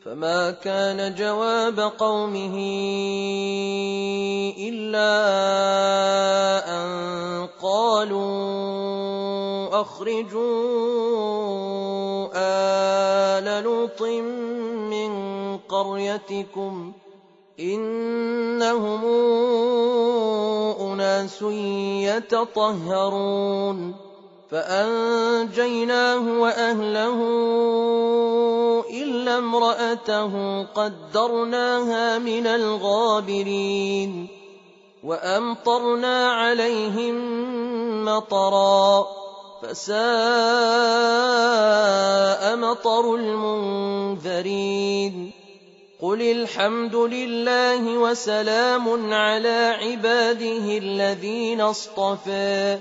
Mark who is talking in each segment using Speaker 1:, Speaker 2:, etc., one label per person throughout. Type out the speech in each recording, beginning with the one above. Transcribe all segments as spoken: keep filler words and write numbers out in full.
Speaker 1: فما كان جواب قومه إلا أن قالوا أخرجوا آل لوط من قريتكم إنهم أناس يتطهرون فأنجيناه وأهله إلا امرأته قدرناها من الغابرين وأمطرنا عليهم مطرا فساء مطر المنذرين قل الحمد لله وسلام على عباده الذين اصطفى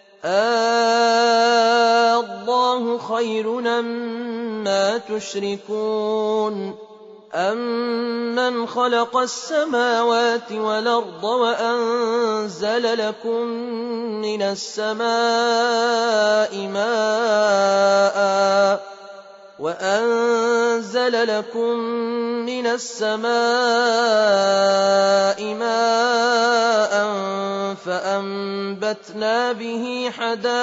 Speaker 1: آه الله خير أمّا تشركون أَمَّنْ خَلَقَ السَّمَاوَاتِ وَالْأَرْضَ وَأَنزَلَ لَكُم مِّنَ السَّمَاءِ مَاءً وَأَنزَلَ لَكُم مِّنَ السَّمَاءِ مَاءً فَأَنبَتْنَا بِهِ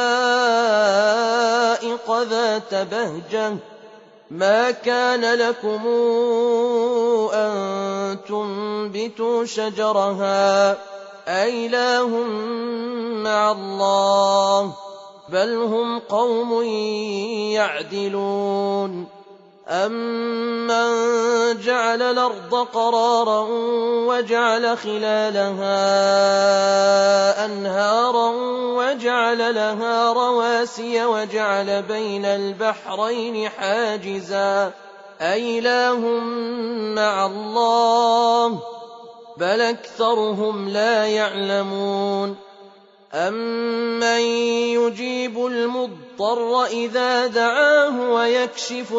Speaker 1: حَدَائِقَ ذَاتَ بَهْجَةٍ مَا كَانَ لَكُمْ أَن تُنبِتُوا شَجَرَهَا أَإِلَٰهٌ مَّعَ اللَّهِ بَلْ هُمْ قَوْمٌ يَعْدِلُونَ أَمَّن جَعَلَ الْأَرْضَ قَرَارًا وَجَعَلَ خِلَالَهَا أَنْهَارًا وَجَعَلَ لَهَا رَوَاسِيَ وَجَعَلَ بَيْنَ الْبَحْرَيْنِ حَاجِزًا أَإِلَٰهٌ مَّعَ اللَّهِ بَلْ أَكْثَرُهُمْ لَا يَعْلَمُونَ أَمَّن يُجِيبُ الْمُضْطَرَّ إِذَا دَعَاهُ وَيَكْشِفُ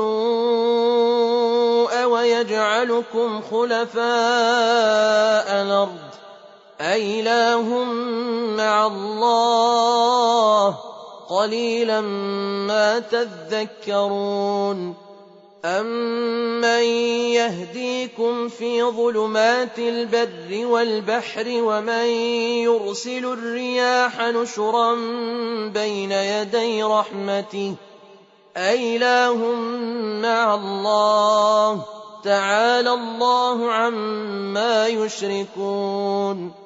Speaker 1: السُّوءَ وَيَجْعَلُكُمْ خُلَفَاءَ الْأَرْضِ أَإِلَٰهٌ مَّعَ اللَّهِ قَلِيلًا مَّا تَذَكَّرُونَ أَمَّن يَهْدِيكُمْ فِي ظُلُمَاتِ الْبَرِّ وَالْبَحْرِ وَمَن يُرْسِلُ الرِّيَاحَ نُشُرًا بَيْنَ يَدَيْ رَحْمَتِهِ أَإِلَٰهٌ مَّعَ اللَّهِ تَعَالَى اللَّهُ عَمَّا يُشْرِكُونَ